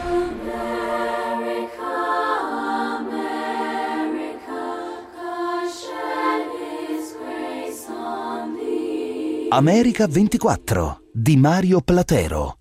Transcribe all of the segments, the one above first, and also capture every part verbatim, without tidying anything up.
America ventiquattro di Mario Platero.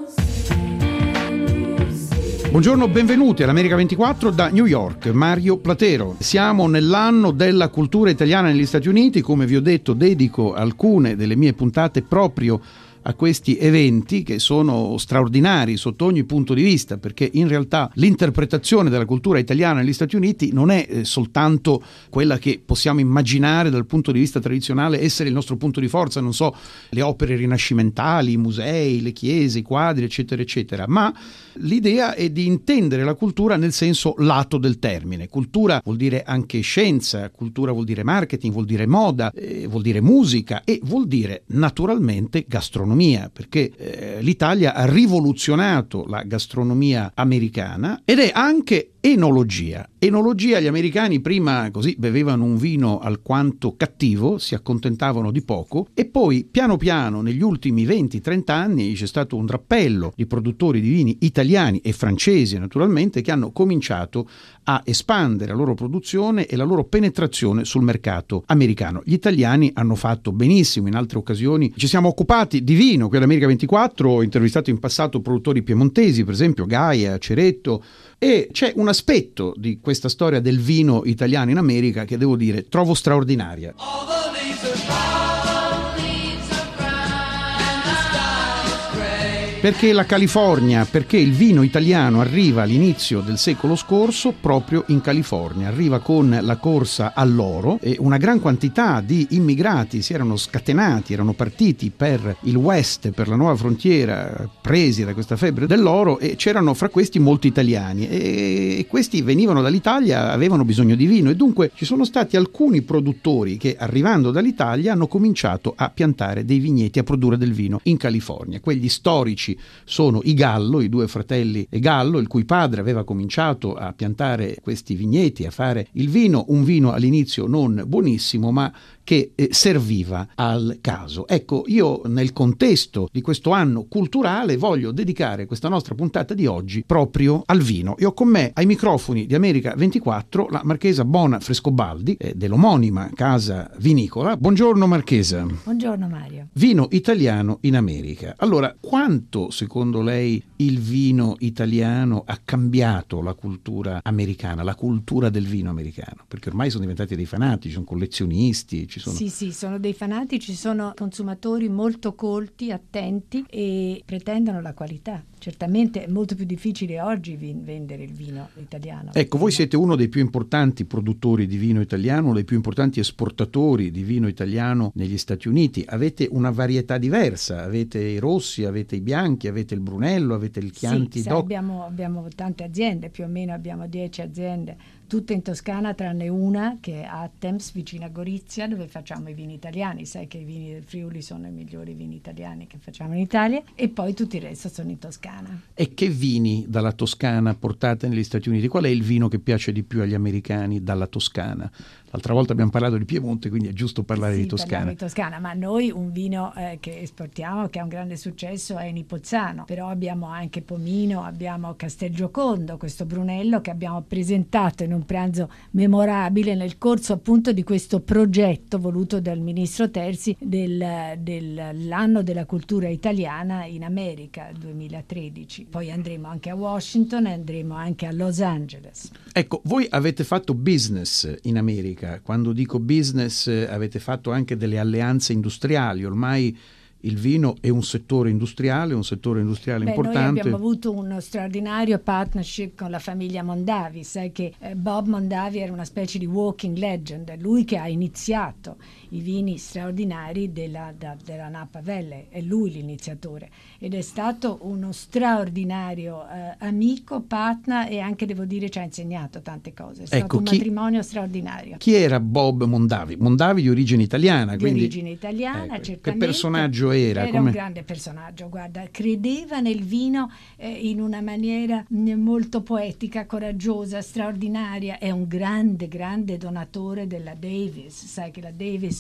Buongiorno, benvenuti all'America ventiquattro da New York, Mario Platero. Siamo nell'anno della cultura italiana negli Stati Uniti. Come vi ho detto, dedico alcune delle mie puntate proprio a questi eventi che sono straordinari sotto ogni punto di vista, perché in realtà l'interpretazione della cultura italiana negli Stati Uniti non è eh, soltanto quella che possiamo immaginare dal punto di vista tradizionale essere il nostro punto di forza, non so, le opere rinascimentali, i musei, le chiese, i quadri, eccetera, eccetera, ma l'idea è di intendere la cultura nel senso lato del termine. Cultura vuol dire anche scienza, cultura vuol dire marketing, vuol dire moda, eh, vuol dire musica e vuol dire naturalmente gastronomia, perché eh, l'Italia ha rivoluzionato la gastronomia americana ed è anche enologia. Enologia, gli americani prima così bevevano un vino alquanto cattivo, si accontentavano di poco e poi piano piano negli ultimi venti trenta anni c'è stato un drappello di produttori di vini italiani e francesi naturalmente che hanno cominciato a espandere la loro produzione e la loro penetrazione sul mercato americano. Gli italiani hanno fatto benissimo, in altre occasioni ci siamo occupati di vino, qui all'America ventiquattro ho intervistato in passato produttori piemontesi, per esempio Gaia, Ceretto, e c'è un aspetto di questa storia del vino italiano in America che devo dire trovo straordinaria. Perché la California, perché il vino italiano arriva all'inizio del secolo scorso proprio in California, arriva con la corsa all'oro e una gran quantità di immigrati si erano scatenati, erano partiti per il West, per la nuova frontiera, presi da questa febbre dell'oro e c'erano fra questi molti italiani e questi venivano dall'Italia, avevano bisogno di vino e dunque ci sono stati alcuni produttori che arrivando dall'Italia hanno cominciato a piantare dei vigneti, a produrre del vino in California, quelli storici sono i Gallo, i due fratelli Gallo, il cui padre aveva cominciato a piantare questi vigneti, a fare il vino, un vino all'inizio non buonissimo, ma che eh, serviva al caso. Ecco, io nel contesto di questo anno culturale voglio dedicare questa nostra puntata di oggi proprio al vino. E ho con me ai microfoni di America ventiquattro la marchesa Bona Frescobaldi, eh, dell'omonima casa vinicola. Buongiorno marchesa. Buongiorno Mario. Vino italiano in America. Allora, quanto secondo lei il vino italiano ha cambiato la cultura americana, la cultura del vino americano? Perché ormai sono diventati dei fanatici, sono collezionisti, ci sono... Sì, sì, sono dei fanatici, sono consumatori molto colti, attenti e pretendono la qualità. Certamente è molto più difficile oggi vin- vendere il vino italiano. Ecco, voi siete uno dei più importanti produttori di vino italiano, uno dei più importanti esportatori di vino italiano negli Stati Uniti. Avete una varietà diversa, avete i rossi, avete i bianchi, avete il Brunello, avete il Chianti sì, DOC. Abbiamo, abbiamo tante aziende, più o meno abbiamo dieci aziende, tutte in Toscana tranne una che è Attems, vicino a Gorizia, dove facciamo i vini italiani. Sai che i vini del Friuli sono i migliori vini italiani che facciamo in Italia e poi tutto il resto sono in Toscana. E che vini dalla Toscana portate negli Stati Uniti? Qual è il vino che piace di più agli americani dalla Toscana? L'altra volta abbiamo parlato di Piemonte, quindi è giusto parlare sì, di Toscana. di Toscana, ma noi un vino eh, che esportiamo, che ha un grande successo, è Nipozzano, però abbiamo anche Pomino, abbiamo Castelgiocondo, questo Brunello che abbiamo presentato in un pranzo memorabile nel corso appunto di questo progetto voluto dal ministro Terzi del, dell'anno della cultura italiana in America duemilatredici. Poi andremo anche a Washington e andremo anche a Los Angeles. Ecco, voi avete fatto business in America. Quando dico business avete fatto anche delle alleanze industriali, ormai il vino è un settore industriale, un settore industriale Beh, importante. Noi abbiamo avuto uno straordinario partnership con la famiglia Mondavi, sai che eh, Bob Mondavi era una specie di walking legend, è lui che ha iniziato i vini straordinari della, da, della Napa Valley, è lui l'iniziatore ed è stato uno straordinario eh, amico, partner e anche devo dire ci ha insegnato tante cose, è stato ecco, un chi, matrimonio straordinario. Chi era Bob Mondavi? Mondavi di origine italiana. Di quindi, origine italiana, ecco, certamente. Che personaggio era? Era Come... un grande personaggio, guarda, credeva nel vino eh, in una maniera mh, molto poetica, coraggiosa, straordinaria, è un grande, grande donatore della Davis, sai che la Davis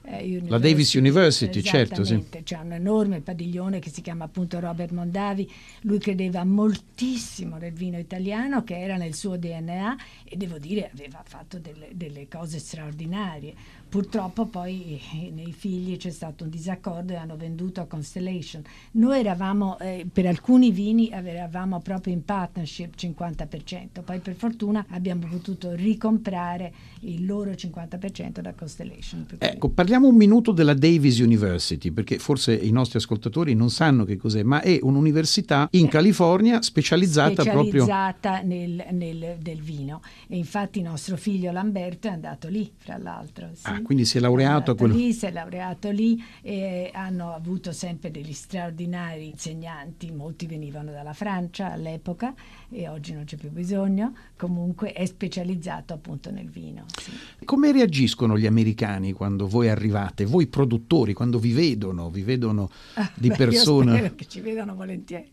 eh, University. La Davis University, certo, sì. C'è un enorme padiglione che si chiama appunto Robert Mondavi. Lui credeva moltissimo nel vino italiano, che era nel suo D N A, e devo dire aveva fatto delle, delle cose straordinarie. Purtroppo poi eh, nei figli c'è stato un disaccordo e hanno venduto a Constellation. Noi eravamo, eh, per alcuni vini eravamo proprio in partnership cinquanta per cento, poi per fortuna abbiamo potuto ricomprare il loro cinquanta per cento da Constellation. Ecco, parliamo un minuto della Davis University, perché forse i nostri ascoltatori non sanno che cos'è, ma è un'università in eh, California specializzata, specializzata proprio nel, nel del vino, e infatti nostro figlio Lamberto è andato lì, fra l'altro. Sì. Ah, quindi si è laureato a quello. Lì, si è laureato lì, e hanno avuto sempre degli straordinari insegnanti, molti venivano dalla Francia all'epoca e oggi non c'è più bisogno, comunque è specializzato appunto nel vino. Sì. Come reagiscono gli americani quando voi arrivate, voi produttori, quando vi vedono, vi vedono ah, di beh, persona? Io spero che ci vedano volentieri.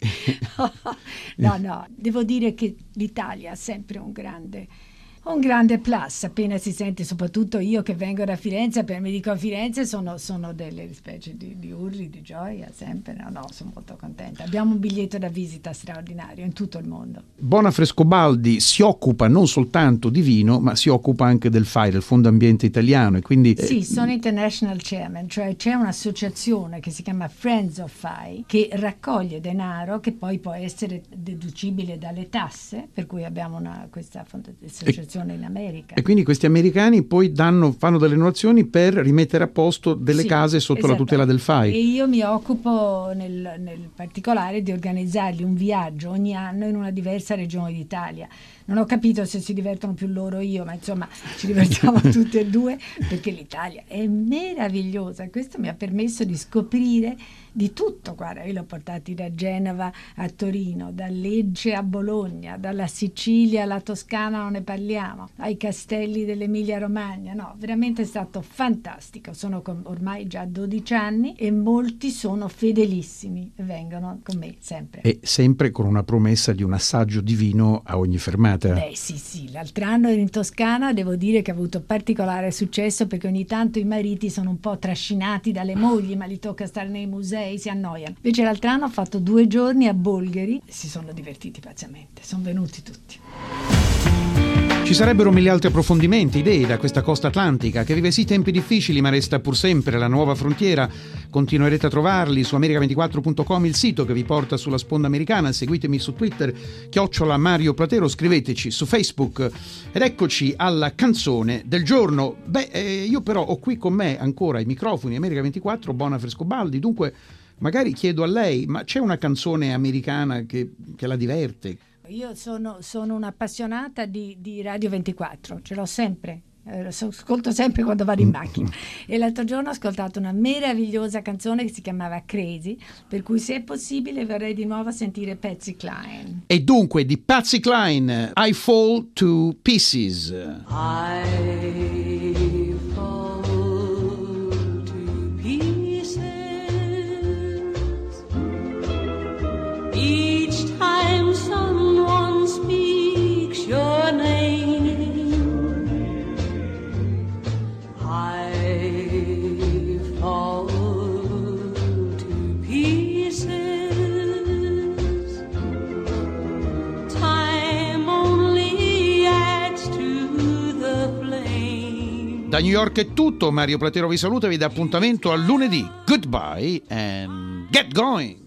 no, no, devo dire che l'Italia ha sempre un grande... un grande plus, appena si sente, soprattutto io che vengo da Firenze, per me dico a Firenze sono, sono delle specie di, di urli di gioia, sempre, no, no, sono molto contenta. Abbiamo un biglietto da visita straordinario in tutto il mondo. Bona Frescobaldi si occupa non soltanto di vino, ma si occupa anche del F A I, del Fondo Ambiente Italiano, e quindi... Sì, sono International Chairman, cioè c'è un'associazione che si chiama Friends of F A I, che raccoglie denaro che poi può essere deducibile dalle tasse, per cui abbiamo una, questa associazione in America. E quindi questi americani poi danno, fanno delle donazioni per rimettere a posto delle sì, case sotto esatto. la tutela del F A I. E io mi occupo nel, nel particolare di organizzargli un viaggio ogni anno in una diversa regione d'Italia. Non ho capito se si divertono più loro o io, ma insomma ci divertiamo tutti e due, perché l'Italia è meravigliosa. Questo mi ha permesso di scoprire di tutto. Guarda, io l'ho portati da Genova a Torino, da Lecce a Bologna, dalla Sicilia alla Toscana non ne parliamo, ai castelli dell'Emilia Romagna. No, veramente è stato fantastico. Sono con, ormai già dodici anni e molti sono fedelissimi e vengono con me sempre. E sempre con una promessa di un assaggio di vino a ogni fermata. Beh sì sì, l'altro anno ero in Toscana, devo dire che ha avuto particolare successo, perché ogni tanto i mariti sono un po' trascinati dalle mogli, ma li tocca stare nei musei, si annoiano. Invece l'altro anno ho fatto due giorni a Bolgheri e si sono divertiti pazzamente, sono venuti tutti. Ci sarebbero mille altri approfondimenti, idee da questa costa atlantica che vive sì tempi difficili ma resta pur sempre la nuova frontiera. Continuerete a trovarli su america ventiquattro punto com, il sito che vi porta sulla sponda americana. Seguitemi su Twitter, chiocciola Mario Platero, scriveteci su Facebook ed eccoci alla canzone del giorno. Beh, eh, io però ho qui con me ancora i microfoni America ventiquattro, Bona Frescobaldi, dunque magari chiedo a lei, ma c'è una canzone americana che, che la diverte? Io sono, sono un'appassionata di, di Radio ventiquattro, ce l'ho sempre, eh, ascolto sempre quando vado in macchina. E l'altro giorno ho ascoltato una meravigliosa canzone che si chiamava Crazy, per cui se è possibile vorrei di nuovo sentire Patsy Cline. E dunque di Patsy Cline, I Fall to Pieces. I each time someone speaks your name, I fall to pieces. Time only adds to the flame. Da New York è tutto, Mario Platero vi saluta e vi dà appuntamento a lunedì. Goodbye and get going!